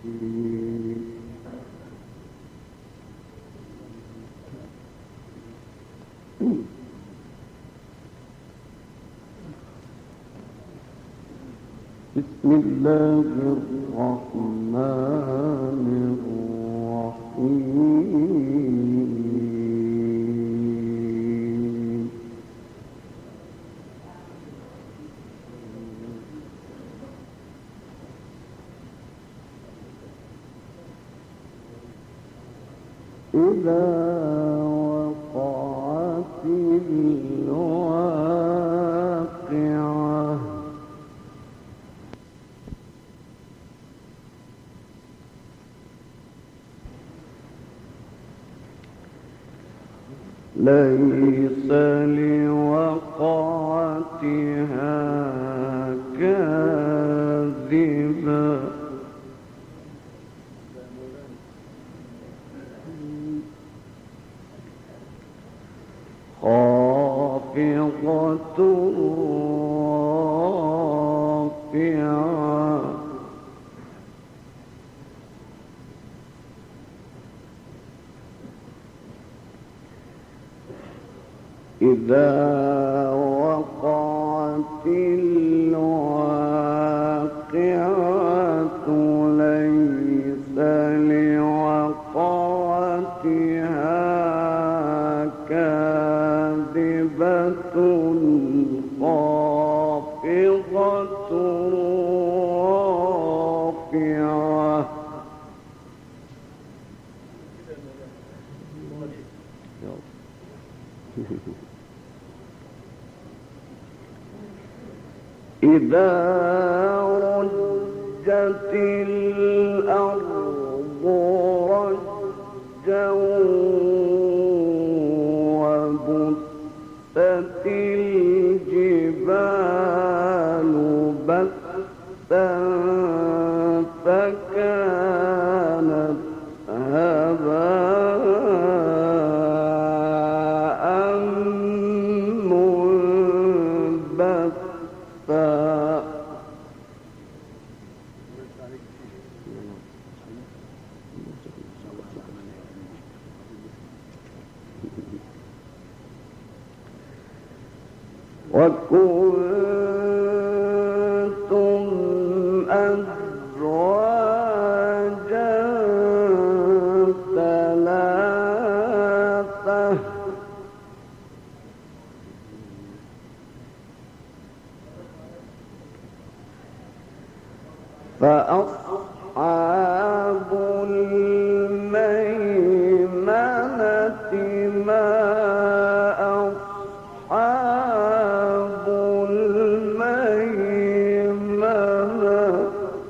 بسم الله الرحمن الرحيم. إذا وقعت الواقعة ليس لوقعتها كاذبة خافضة رافعة إذا وقعت الواقعة ليس لوقعتها كاذبة خافضة رافعة إذا رجت الأرض رجا وبست الجبال بسا فكانت هباء منبثا وكنتم أزواجا ثلاثة فأصحاب الميمنة ما أصحاب الميمنة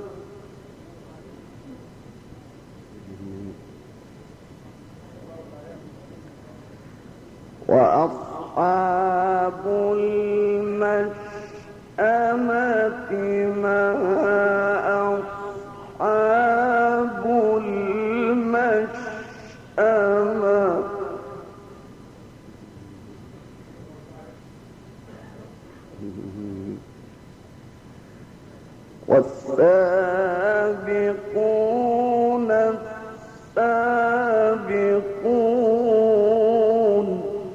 وأصحاب المشأمة ما أصحاب المشأمة والسابقون السابقون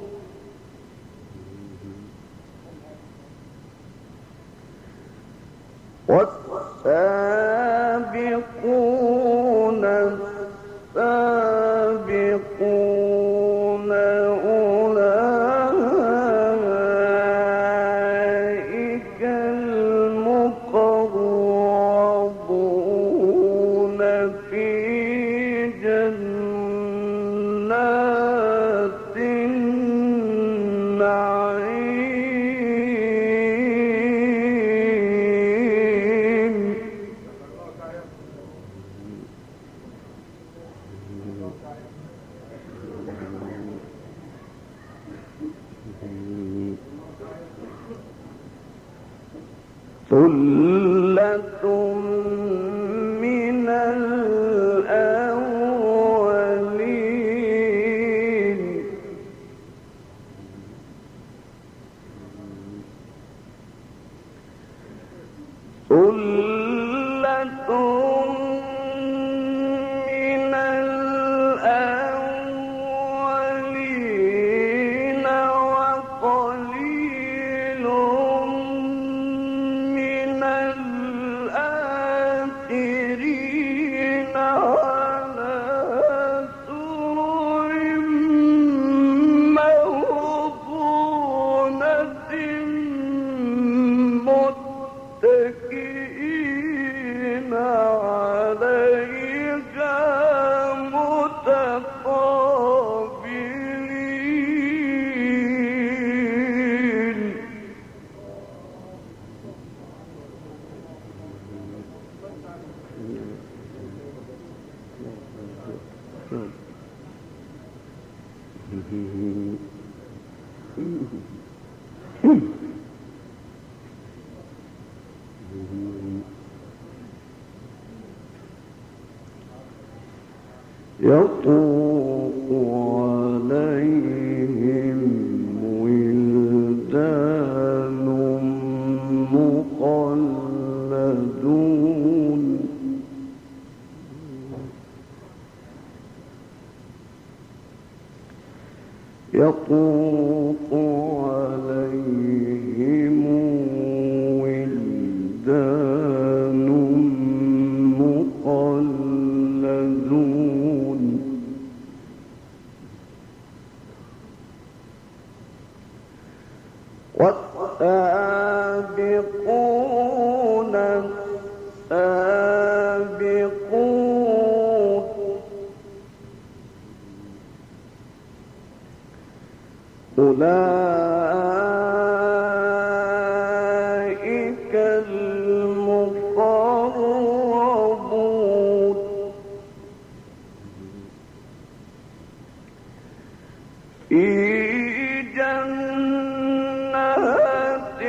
والسابقون السابقون أولئك المقربون في جنات النعيم ثلة من الأولين ثلة متكئين عليها متقابلين يطوف عليهم ولدان مخلدون يطوف عليهم ولدان مخلدون والسابقون السابقون أولئك المقربون في جنات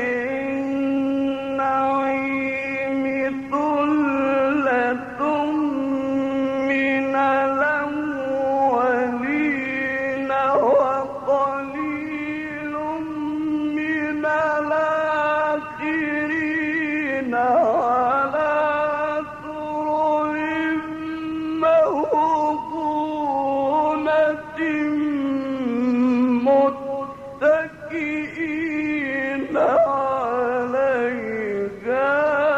النعيم ثلة من الأولين وقليل من الآخرين على سرر موضونة متكئين عليها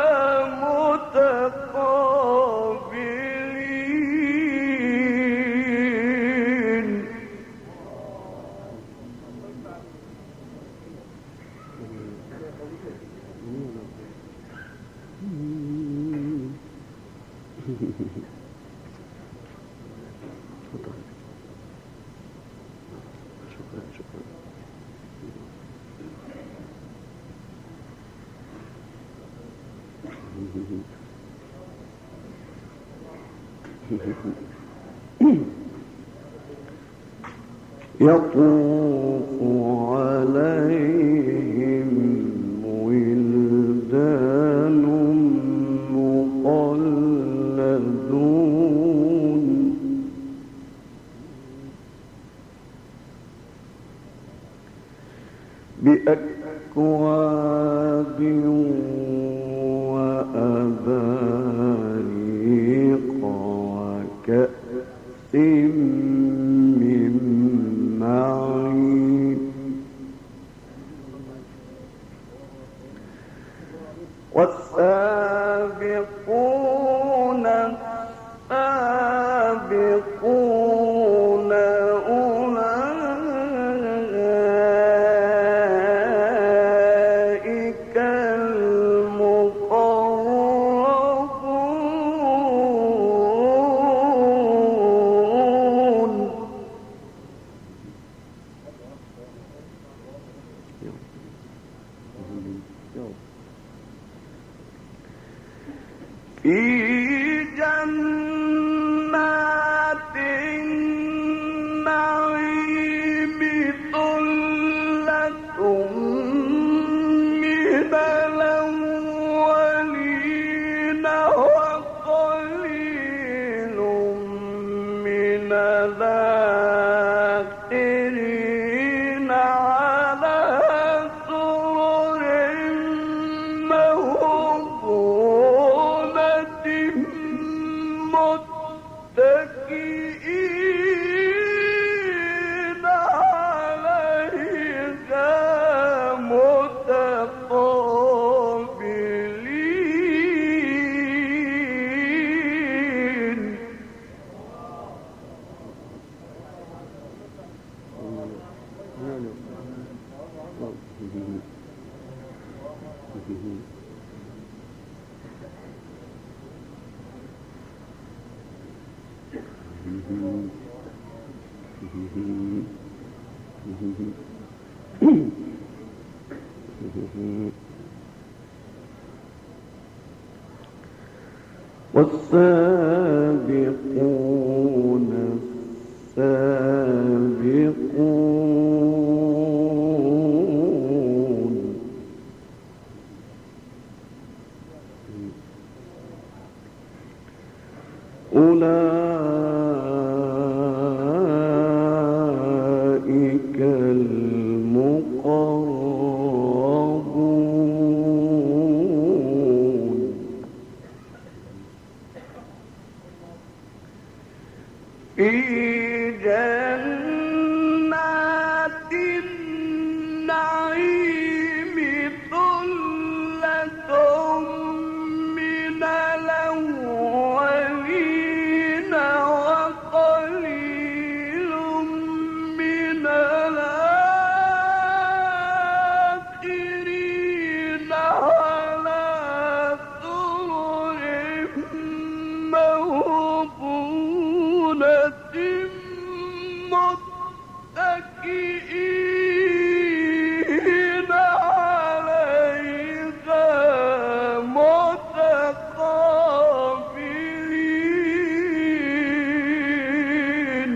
متقابلين يطوف عليهم ولدان مخلدون بأكواب وأباريق وكأس من معين والسابقون السابقون أولئك المقربون في جنات النعيم ثلة من الأولين وقليل من الآخرين على سرر موضونة والسابقون السابقون أولئك المقربون في جنات النعيم ثلة من الأولين وقليل من الآخرين على سرر موضونة متكئين عليها متقابلين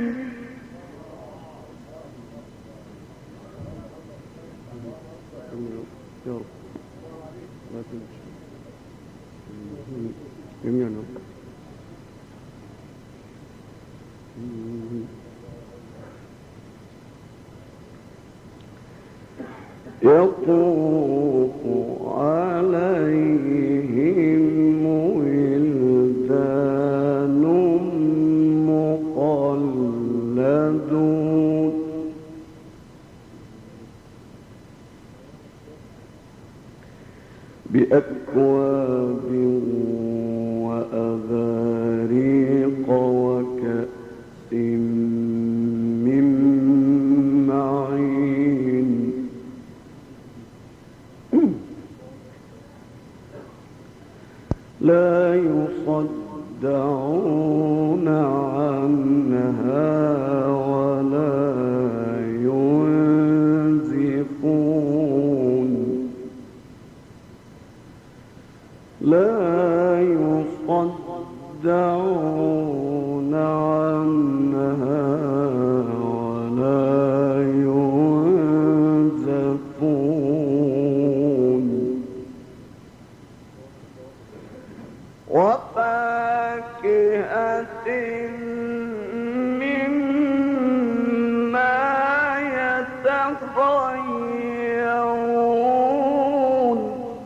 يا رب لا تنسى جميعا يطوف عليهم ولدان مخلدون بأكواب وأباريق وكأس من معين لا يصدعون عنها ولا ينزفون لا يصدعون عنها ولا ينزفون وفاكهة مما يتخيرون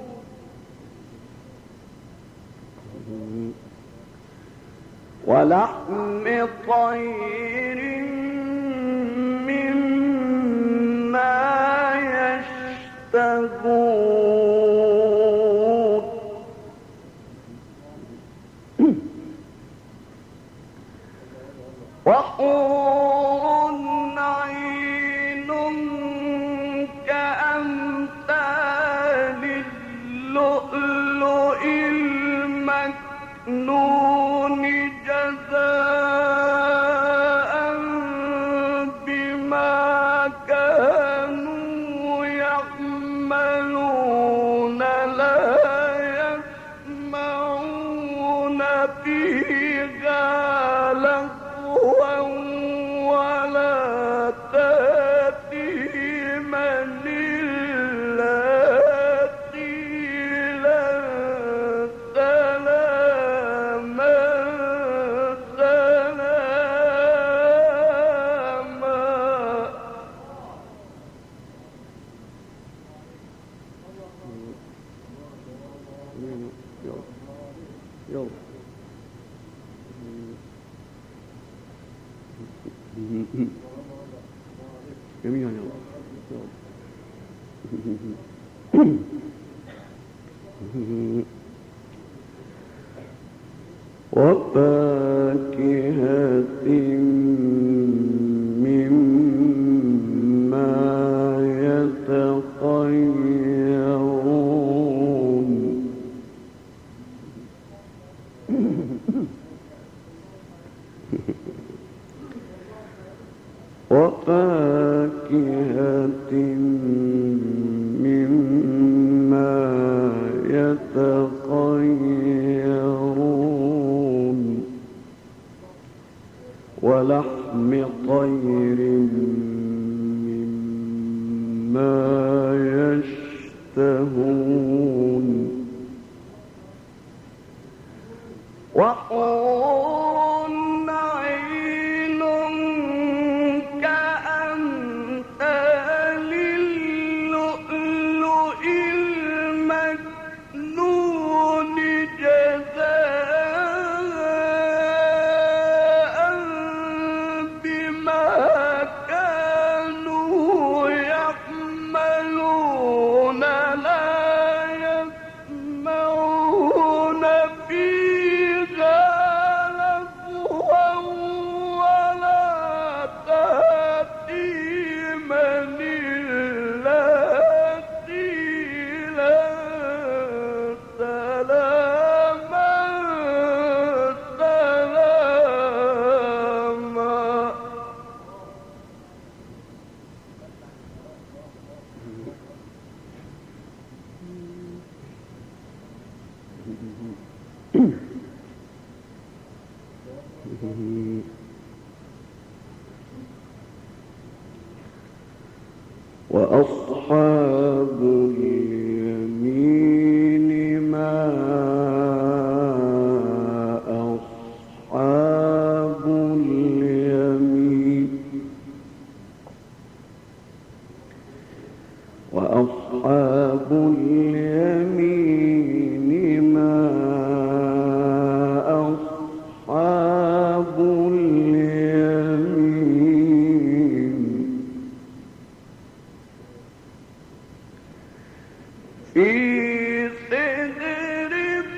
ولحم طير مما يشتهون وحور عين كأمثال اللؤلؤ المكنون جزاء بما كانوا يعملون لا يسمعون فيها لغوا ولا تأثيما إلا قيلا سلاما جميعا يا رب. وفاكهة مما يتخيرون يتخيرون ولحم طير مما يشتهون وحور عين كأمثال اللؤلؤ المكنون جزاء بما كانوا يعملون لا يسمعون فيها لغوا ولا تأثيما إلا قيلا سلاما سلاما. وأصحاب اليمين ما أصحاب اليمين وأصحاب اليمين ما أصحاب اليمين في سدر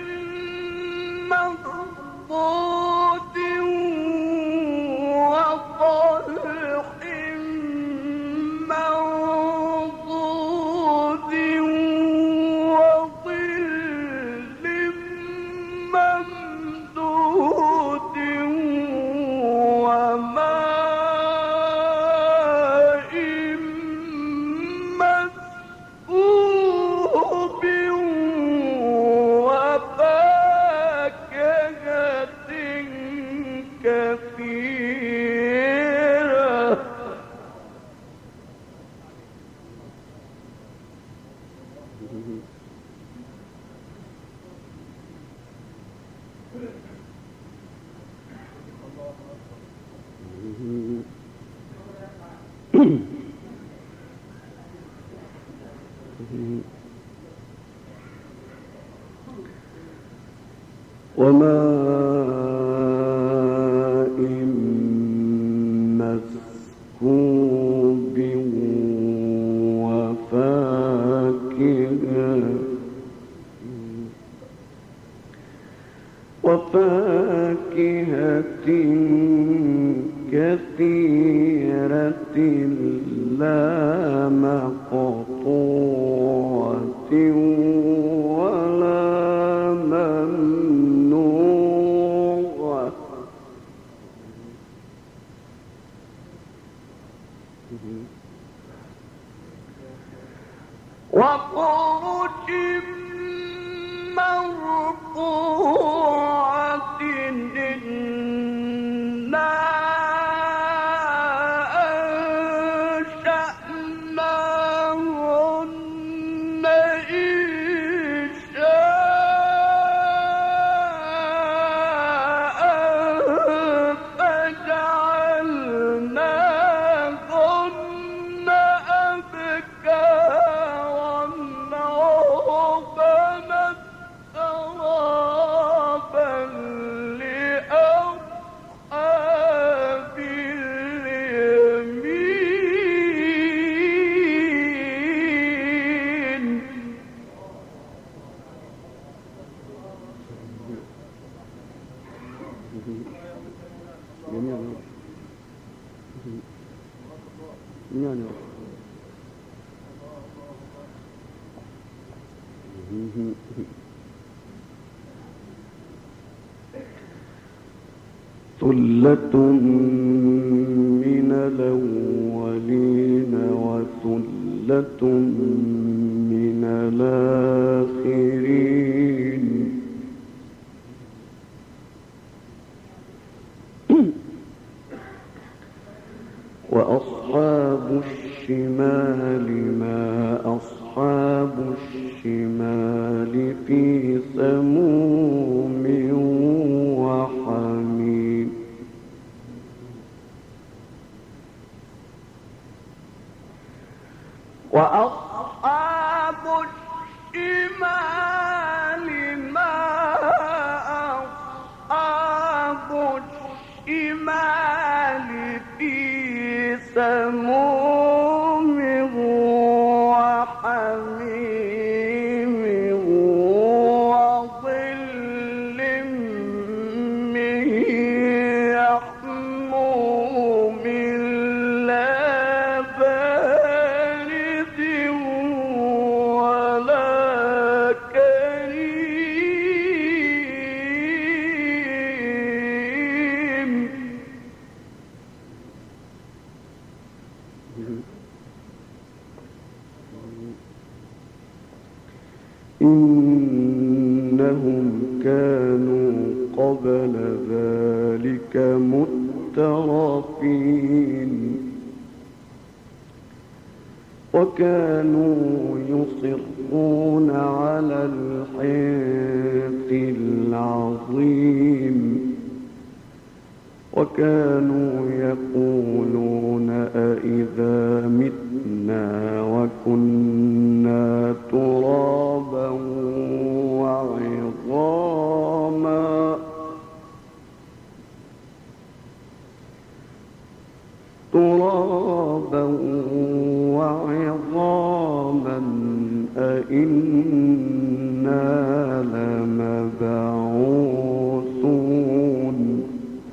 مخضود وطلح منضود وظل ممدود وماء مسكوب وفاكهة كثيرة. وماء مسكوب وفاكهة كثيرة لا مقطوعة ولا ممنوعة. وفرش مرفوعة إنا أنشأناهن إنشاء فجعلناهن أبكارا عربا ترابا لأصحاب اليمين. ثلة من الأولين وثلة من الآخرين. إنهم كانوا قبل ذلك مترفين وكانوا يصرون على الحنث العظيم وكانوا يقولون أإذا متنا وكنا ترابا وعظاما أإنا لمبعوثون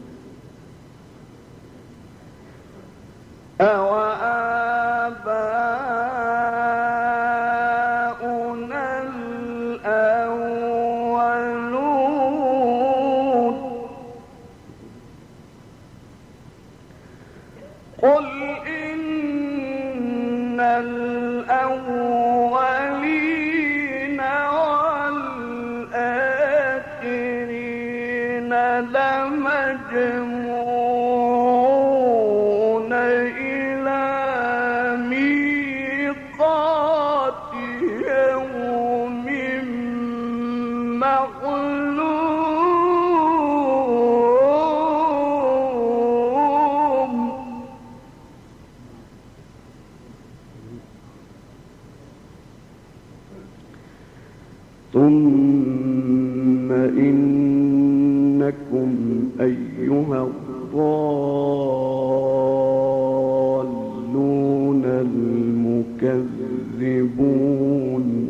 أوآباؤنا الأولون قل إن الأولين والآخرين لمجموعون إلى ميقات يوم معلوم ثم إنكم أيها الضالون المكذبون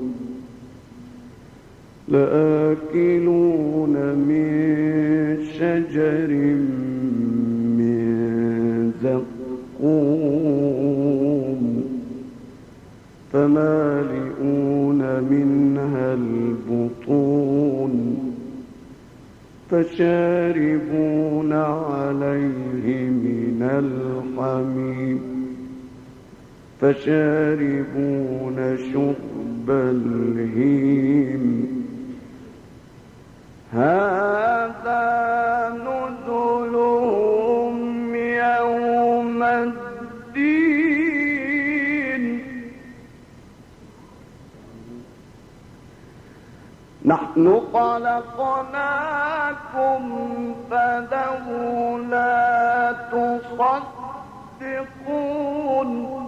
لآكلون من شجر من زقوم فمالئون منها البطون فشاربون عليه من الحميم فشاربون شرب الهيم هذا نزلهم يوم الدين نحن خلقناكم فلولا تصدقون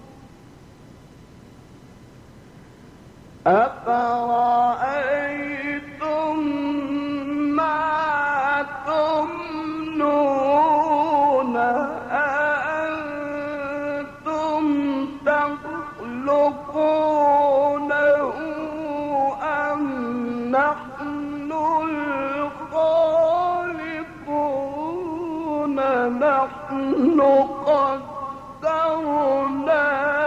أفرأيتم ما تمنون أأنتم تخلقونه أم نحن الخالقون نحن قدرنا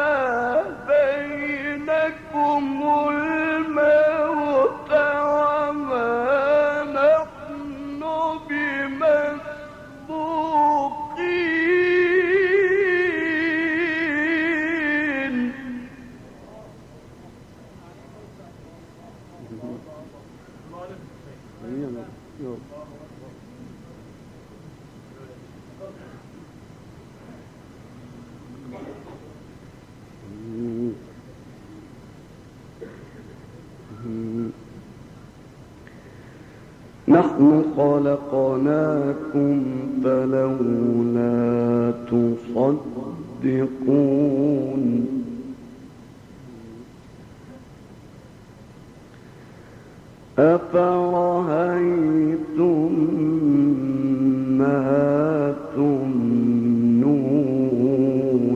بينكم الموت وما نحن بمسبوقين نحن خلقناكم فلولا تصدقون أفرأيتم ما تمنون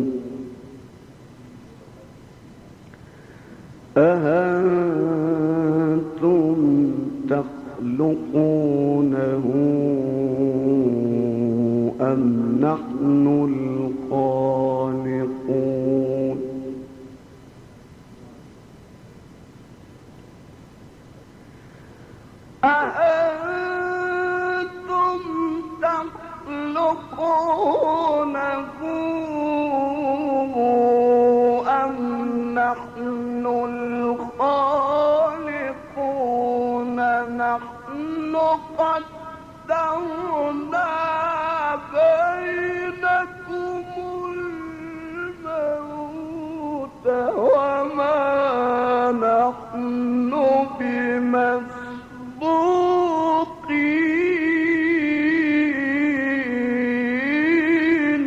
أأنتم تخلقونه أم نحن الخالقون أأنتم تخلقونه أم نحن الخالقون نحن قدرنا بينكم الموت وما نحن بمسبوقين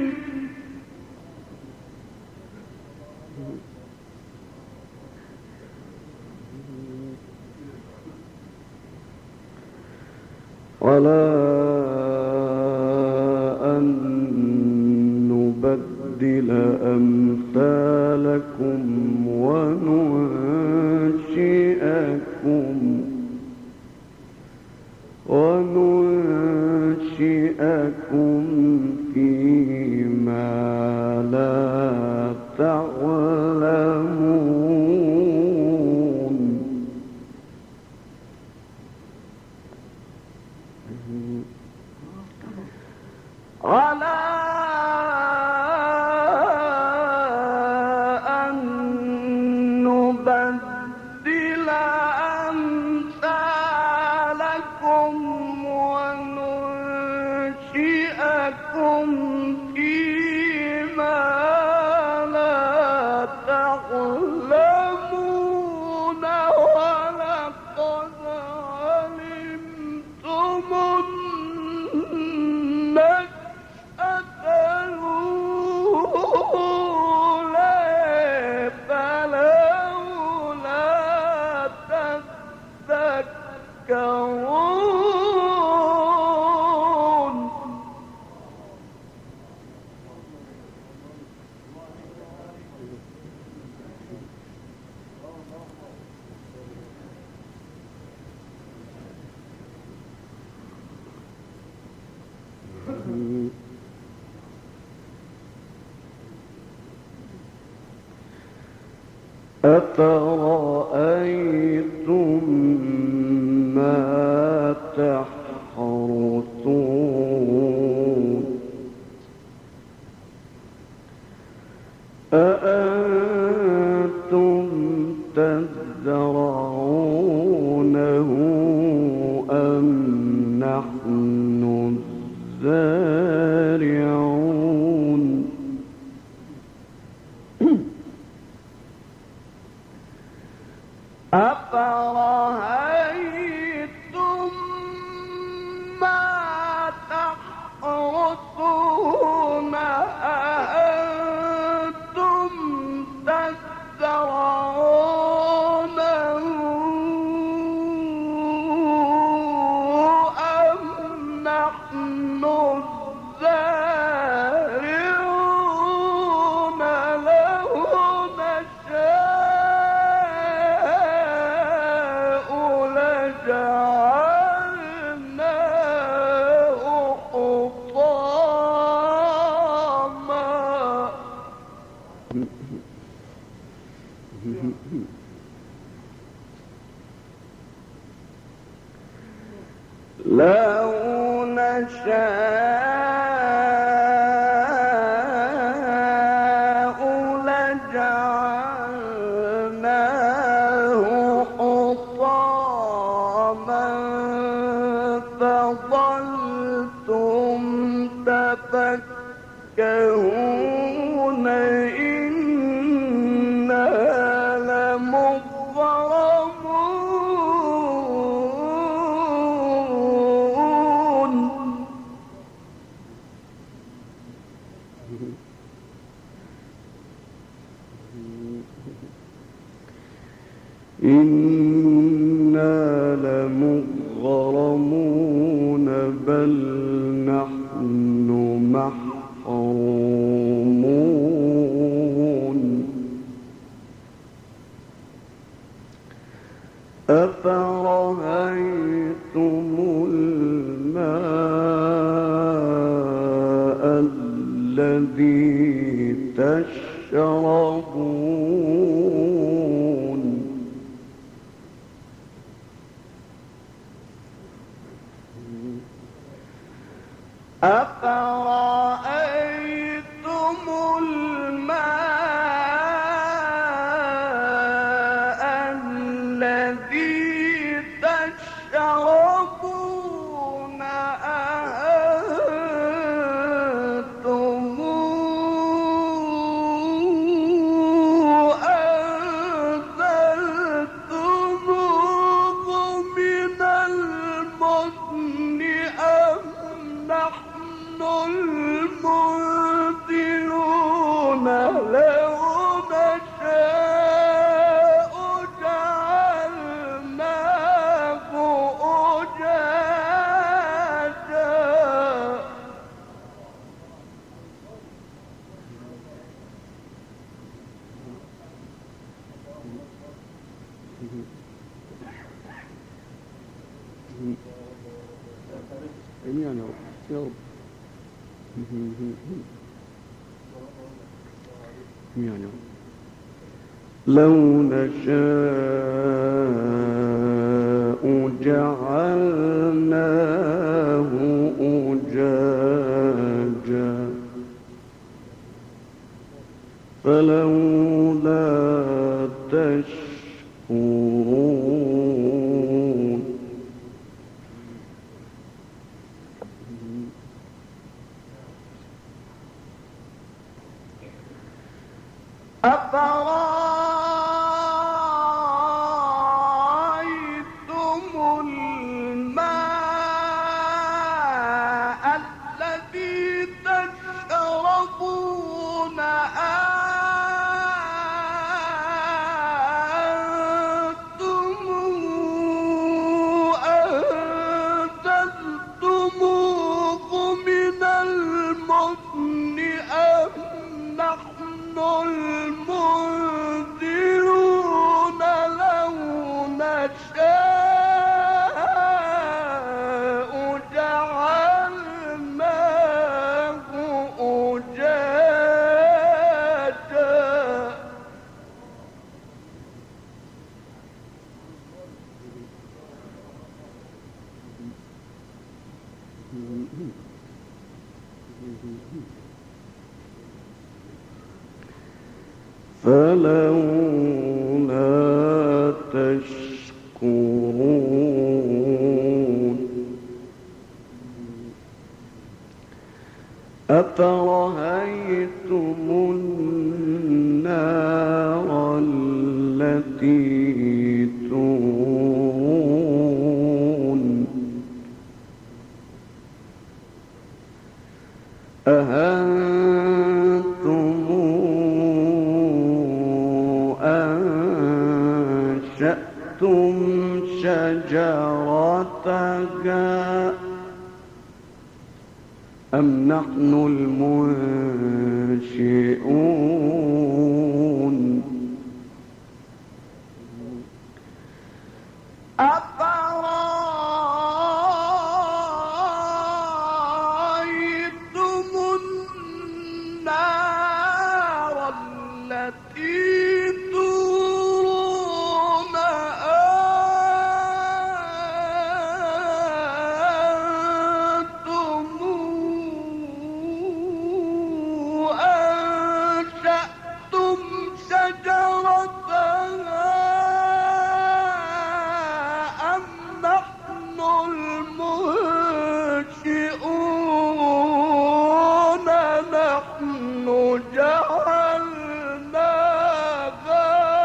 ولا أن نبدل أمثالكم وننشئكم فيما لا تعلمون على أن نبدل أمثالكم وننشئكم فيما لا تعلمون ولقد علمتم أفرأيتم ما تحرثون أأنتم تزرعونه أم نحن الزارعون أفرأيتم ما تحرثون أأنتم تزرعونه أم نحن الزارعون له نشاء لجعلناه حطاما لو نشاء لجعلناه حطاما فظلتم تفكهون إنا لمغرمون إنا لمغرمون بل نحن محرومون أفرأيتم الماء الذي تشربون أفرأيتم الماء الذي تشربون المنذرون لو نشاء جعلناه أجاجا لو نشاء جعلناه أجاجا فلولا تشكرون أفرأيتم الماء الذي تشربون أنتم أنزلتموه من المزن أم نحن المنذرون لو نشاء جعلناه أجاجا فلولا تشكرون أفرأيتم النار التي تورون أأنتم أنشأتم شجرتها أم نحن المنشئون أفرأيتم النار التي تورون أنتم أنشأتم شجرتها أم نحن المنشئون نحن جعلناها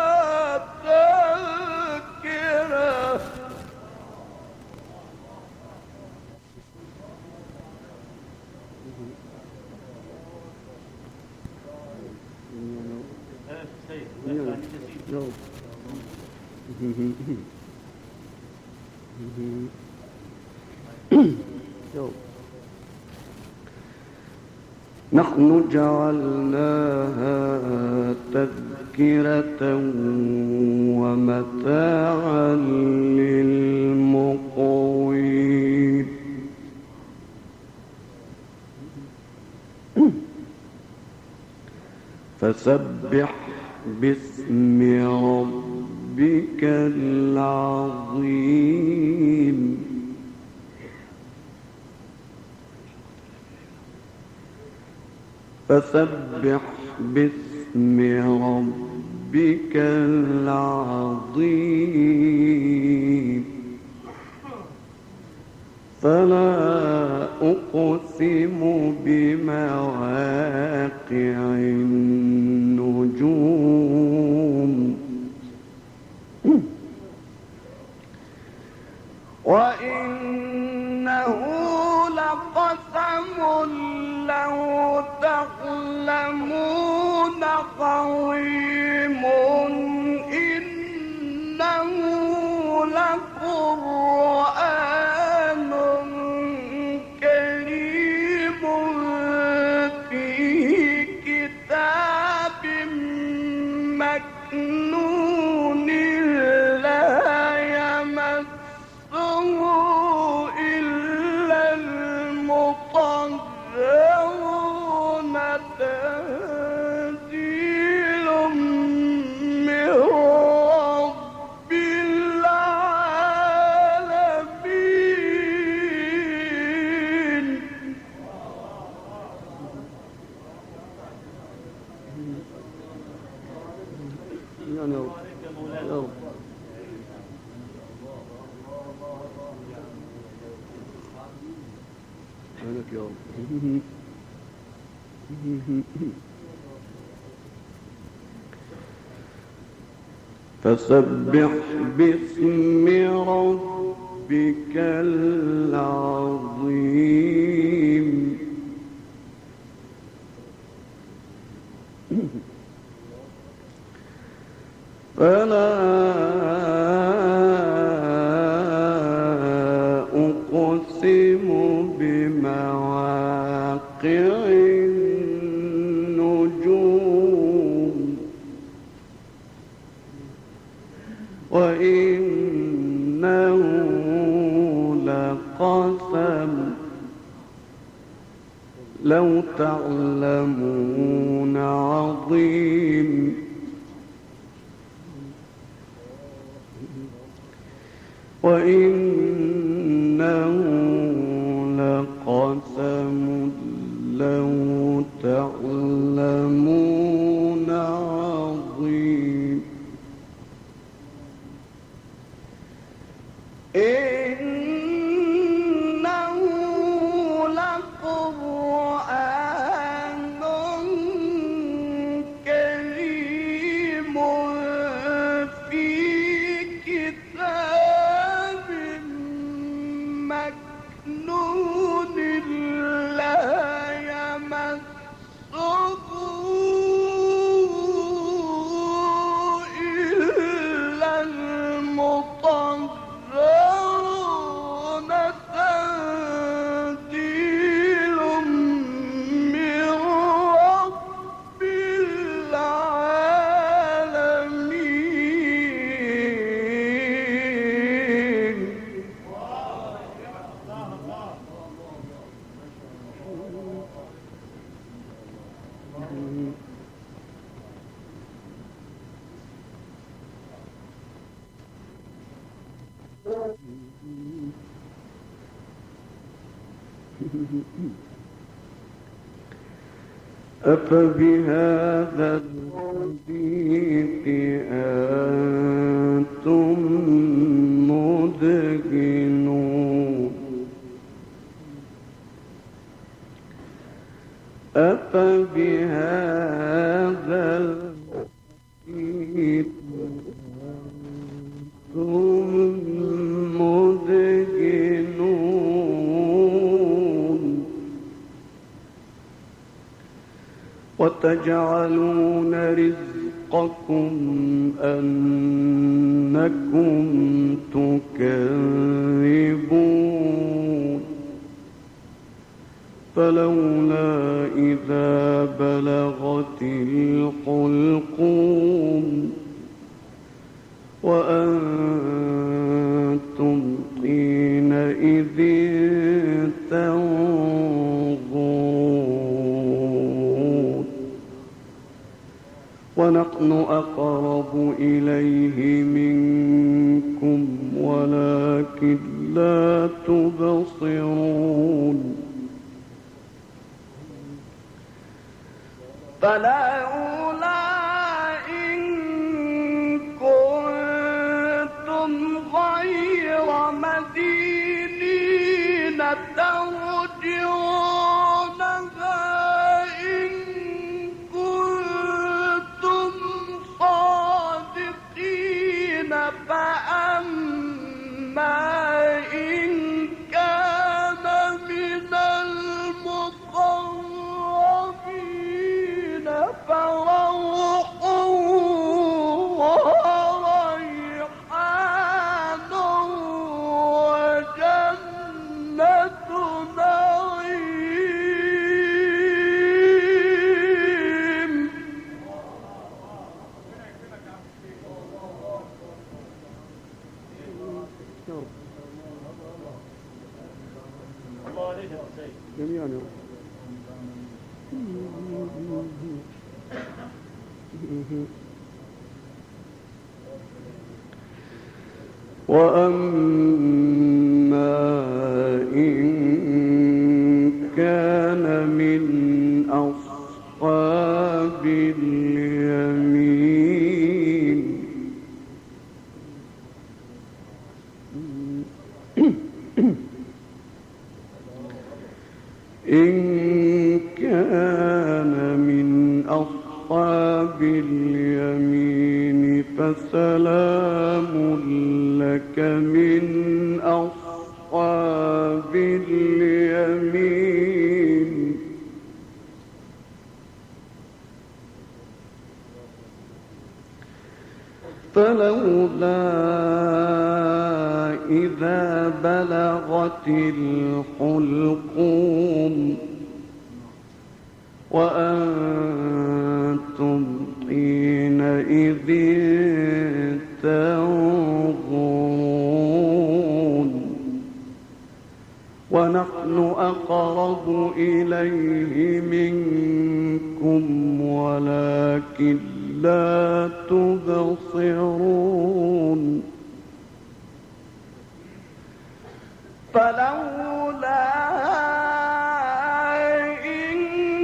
تذكرة نحن جعلناها تذكرة ومتاعا للمقوين فسبح باسم ربك العظيم فسبح باسم ربك العظيم فلا أقسم بمواقع النجوم وإنه لقسم قسم لو تعلمون عظيم إنه لقرآن كريم في كتاب مكنون لا يمسه إلا المطهرون تنزيل من رب العالمين. يا رب يا رب سبحانك يا رب. فسبح باسم ربك العظيم. فلا أقسم بمواقع النجوم وإنه لقسم لو تعلمون عظيم وإنه لقسم لو تعلمون عظيم. إنه لقرآن كريم في كتاب مكنون لا يمسه إلا المطهرون تنزيل من رب العالمين. أفبهذا الحديث أنتم مدهنون. أفبهذا الحديث أنتم مدهنون وتجعلون رزقكم أنكم تكذبون. فلولا إذا بلغت الحلقوم وأنتم حينئذ تنظرون ونحن أقرب إليه منكم ولكن لا تبصرون. فلولا إن كنتم غير مدينين ترجعونها إن كنتم صادقين. فأما إن كان من جميعا. وأما إن كان من أصحاب اليمين إن كان من أصحاب اليمين فسلام لك من أصحاب اليمين فلولا إذا بلغت الحلقوم وأنتم حينئذ تنظرون ونحن أقرب إليه منكم ولكن لا تبصرون فلولا إن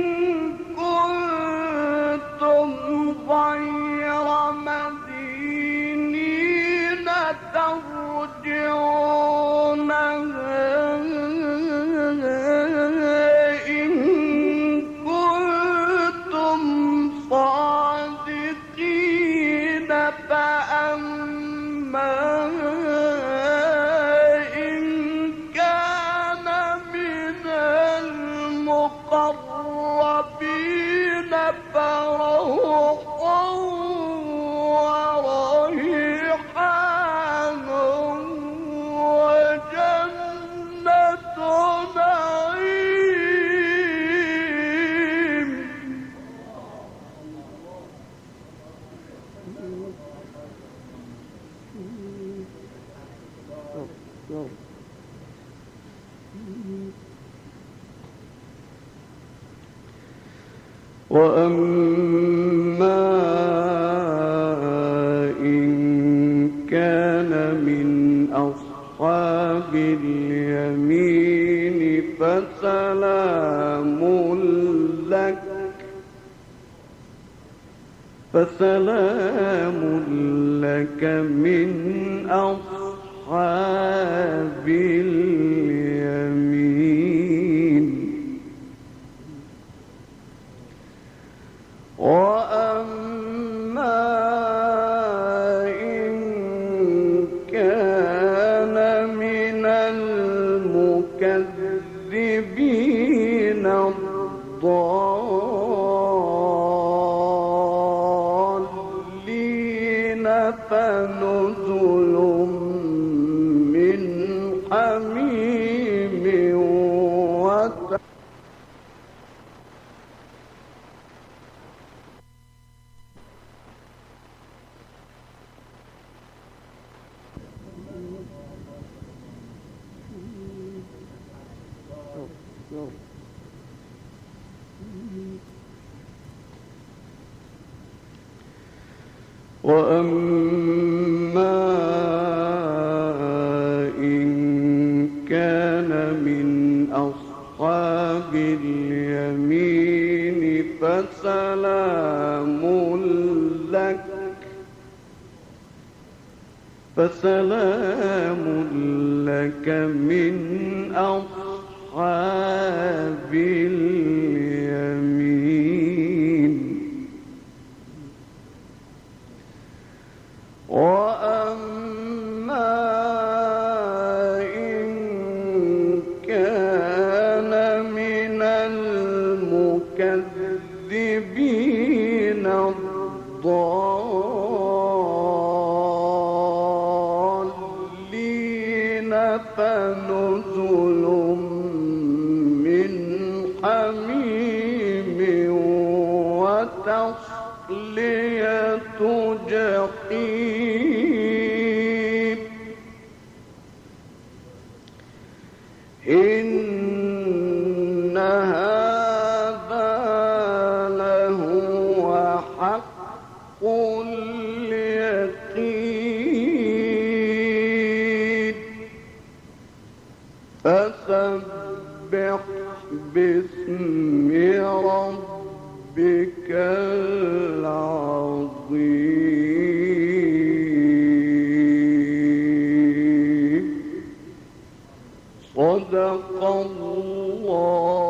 كنتم غير مدينين ترجعونها إن كنتم صادقين فأما إن كان من المقربين فروح وريحان وجنة نعيم وأما إن كان من أصحاب اليمين فسلام لك من أصحاب اليمين وأما إن كان من المكذبين الضالين فنزل من حميم وأما إن كان من أصحاب اليمين فسلام لك من أصحاب اليمين وأما إن كان من المكذبين الضالين فنزل من حميم وتصلية جحيم إن فسبح باسم ربك العظيم. صدق الله